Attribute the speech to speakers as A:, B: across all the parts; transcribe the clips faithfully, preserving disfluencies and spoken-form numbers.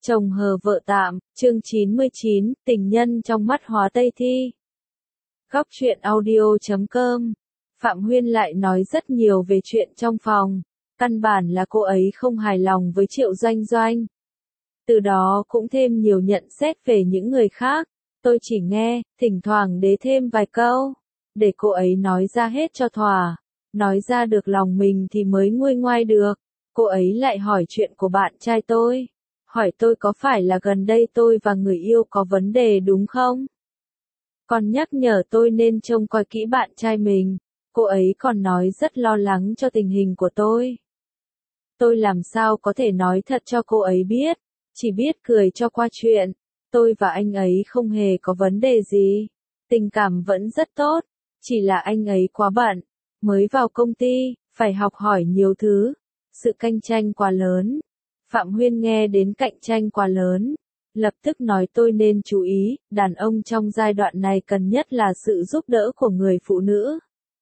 A: Chồng hờ vợ tạm, chương chín mươi chín, tình nhân trong mắt Hóa Tây Thi. Góc truyện audio chấm com. Phạm Huyên lại nói rất nhiều về chuyện trong phòng, căn bản là cô ấy không hài lòng với Triệu Doanh Doanh. Từ đó cũng thêm nhiều nhận xét về những người khác, tôi chỉ nghe, thỉnh thoảng đế thêm vài câu, để cô ấy nói ra hết cho thỏa, nói ra được lòng mình thì mới nguôi ngoai được. Cô ấy lại hỏi chuyện của bạn trai tôi. Hỏi tôi có phải là gần đây tôi và người yêu có vấn đề đúng không? Còn nhắc nhở tôi nên trông coi kỹ bạn trai mình. Cô ấy còn nói rất lo lắng cho tình hình của tôi. Tôi làm sao có thể nói thật cho cô ấy biết, chỉ biết cười cho qua chuyện. Tôi và anh ấy không hề có vấn đề gì. Tình cảm vẫn rất tốt, chỉ là anh ấy quá bận. Mới vào công ty, phải học hỏi nhiều thứ. Sự cạnh tranh quá lớn. Phạm Huyên nghe đến cạnh tranh quá lớn, lập tức nói tôi nên chú ý, đàn ông trong giai đoạn này cần nhất là sự giúp đỡ của người phụ nữ.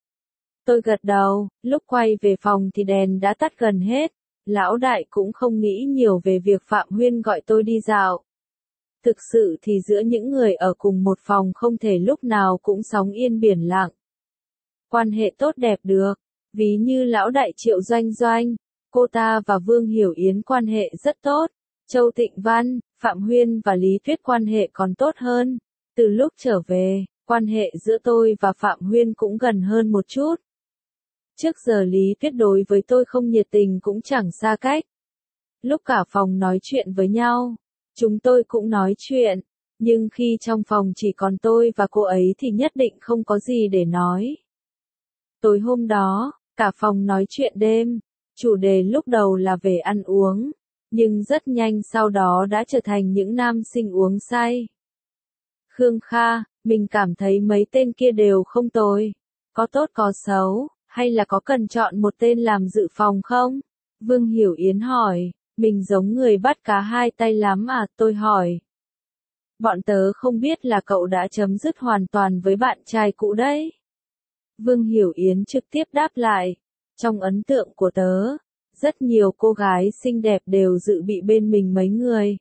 A: Tôi gật đầu, lúc quay về phòng thì đèn đã tắt gần hết, lão đại cũng không nghĩ nhiều về việc Phạm Huyên gọi tôi đi dạo. Thực sự thì giữa những người ở cùng một phòng không thể lúc nào cũng sóng yên biển lặng. Quan hệ tốt đẹp được, ví như lão đại Triệu Doanh Doanh. Cô ta và Vương Hiểu Yến quan hệ rất tốt, Châu Tịnh Văn, Phạm Huyên và Lý Tuyết quan hệ còn tốt hơn. Từ lúc trở về, quan hệ giữa tôi và Phạm Huyên cũng gần hơn một chút. Trước giờ Lý Tuyết đối với tôi không nhiệt tình cũng chẳng xa cách. Lúc cả phòng nói chuyện với nhau, chúng tôi cũng nói chuyện, nhưng khi trong phòng chỉ còn tôi và cô ấy thì nhất định không có gì để nói. Tối hôm đó, cả phòng nói chuyện đêm. Chủ đề lúc đầu là về ăn uống, nhưng rất nhanh sau đó đã trở thành những nam sinh uống say. Khương Kha, mình cảm thấy mấy tên kia đều không tồi, có tốt có xấu, hay là có cần chọn một tên làm dự phòng không? Vương Hiểu Yến hỏi, mình giống người bắt cá hai tay lắm à, tôi hỏi. Bọn tớ không biết là cậu đã chấm dứt hoàn toàn với bạn trai cũ đấy. Vương Hiểu Yến trực tiếp đáp lại. Trong ấn tượng của tớ, rất nhiều cô gái xinh đẹp đều dự bị bên mình mấy người.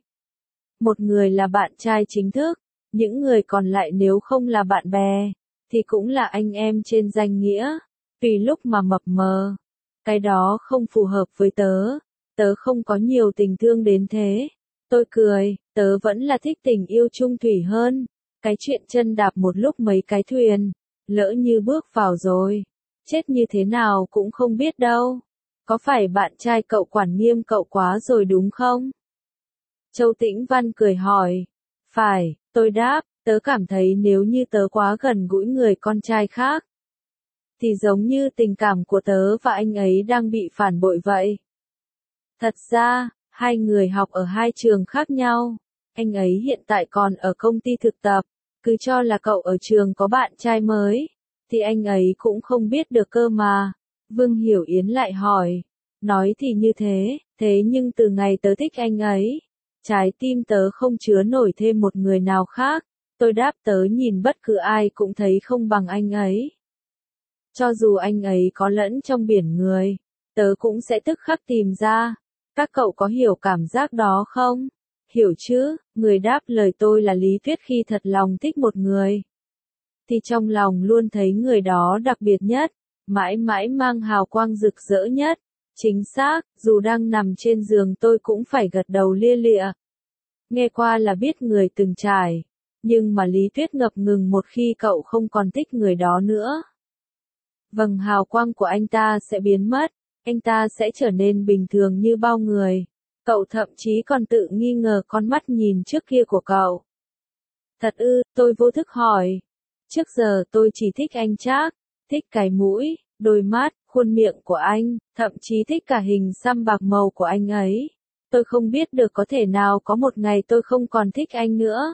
A: Một người là bạn trai chính thức, những người còn lại nếu không là bạn bè, thì cũng là anh em trên danh nghĩa, tùy lúc mà mập mờ. Cái đó không phù hợp với tớ, tớ không có nhiều tình thương đến thế. Tôi cười, tớ vẫn là thích tình yêu chung thủy hơn. Cái chuyện chân đạp một lúc mấy cái thuyền, lỡ như bước vào rồi. Chết như thế nào cũng không biết đâu. Có phải bạn trai cậu quản nghiêm cậu quá rồi đúng không? Châu Tĩnh Văn cười hỏi. Phải, tôi đáp, tớ cảm thấy nếu như tớ quá gần gũi người con trai khác, thì giống như tình cảm của tớ và anh ấy đang bị phản bội vậy. Thật ra, hai người học ở hai trường khác nhau. Anh ấy hiện tại còn ở công ty thực tập, cứ cho là cậu ở trường có bạn trai mới. Thì anh ấy cũng không biết được cơ mà. Vương Hiểu Yến lại hỏi. Nói thì như thế, thế nhưng từ ngày tớ thích anh ấy, trái tim tớ không chứa nổi thêm một người nào khác. Tôi đáp tớ nhìn bất cứ ai cũng thấy không bằng anh ấy. Cho dù anh ấy có lẫn trong biển người, tớ cũng sẽ tức khắc tìm ra. Các cậu có hiểu cảm giác đó không? Hiểu chứ, người đáp lời tôi là Lý Tuyết khi thật lòng thích một người. Thì trong lòng luôn thấy người đó đặc biệt nhất, mãi mãi mang hào quang rực rỡ nhất. Chính xác, dù đang nằm trên giường tôi cũng phải gật đầu lia lịa. Nghe qua là biết người từng trải, nhưng mà Lý Tuyết ngập ngừng một khi cậu không còn thích người đó nữa. Vầng hào quang của anh ta sẽ biến mất, anh ta sẽ trở nên bình thường như bao người. Cậu thậm chí còn tự nghi ngờ con mắt nhìn trước kia của cậu. Thật ư, tôi vô thức hỏi. Trước giờ tôi chỉ thích anh Trác, thích cái mũi, đôi mắt, khuôn miệng của anh, thậm chí thích cả hình xăm bạc màu của anh ấy. Tôi không biết được có thể nào có một ngày tôi không còn thích anh nữa.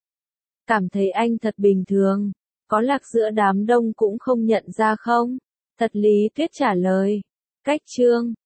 A: Cảm thấy anh thật bình thường, có lạc giữa đám đông cũng không nhận ra không? Thật Lý Tuyết trả lời. Cách chương